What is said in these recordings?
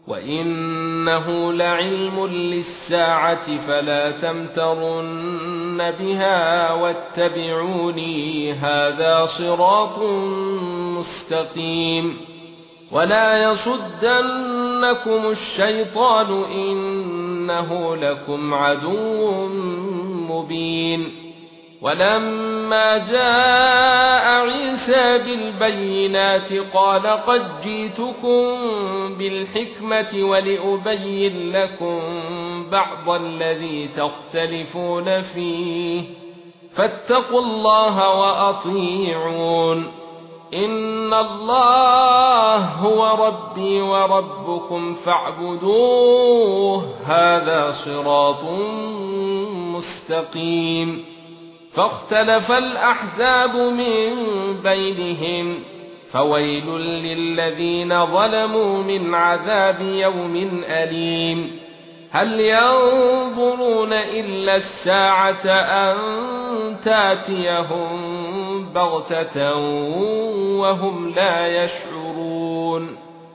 وَإِنَّهُ لَعِلْمٌ لِلسَّاعَةِ فَلَا تَمْتَرُنَّ بِهَا وَاتَّبِعُونِي هَذَا صِرَاطٌ مُسْتَقِيمٌ وَلَا يَصُدَّنَّكُمُ الشَّيْطَانُ إِنَّهُ لَكُمْ عَدُوٌّ مُبِينٌ وَلَمَّا جَاءَ عِيسَى بِالْبَيِّنَاتِ قَالَ قَدْ جِئْتُكُم بِالْحِكْمَةِ وَلِأُبَيِّنَ لَكُم بَعْضَ الَّذِي تَخْتَلِفُونَ فِيهِ فَاتَّقُوا اللَّهَ وَأَطِيعُونِ إِنَّ اللَّهَ هُوَ رَبِّي وَرَبُّكُمْ فَاعْبُدُوهُ هَذَا صِرَاطٌ مُسْتَقِيمٌ فاختلف الأحزاب من بينهم فويل للذين ظلموا من عذاب يوم أليم هل ينظرون إلا الساعة أن تاتيهم بغتة وهم لا يشعرون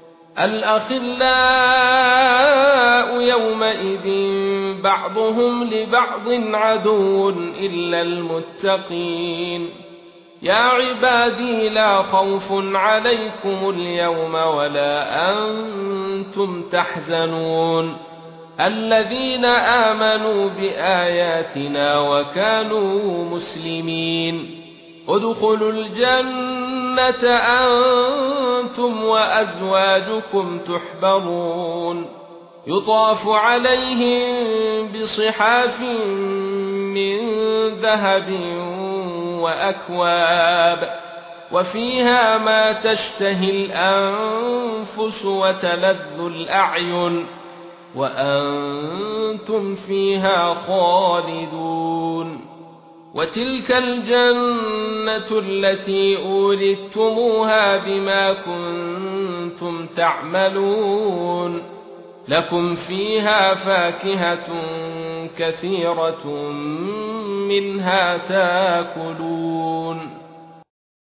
الأخلاء يومئذ بعضهم لبعض عدو إلا المتقين يا عبادي لا خوف عليكم اليوم ولا أنتم تحزنون الذين آمنوا بآياتنا وكانوا مسلمين ادخلوا الجنة أنتم وأزواجكم تحبرون يطاف عليهم بصحاف من ذهب وأكواب وفيها ما تشتهي الأنفس وتلذ الأعين وأنتم فيها خالدون وتلك الجنة التي أورثتموها بما كنتم تعملون لكم فيها فاكهة كثيرة منها تاكلون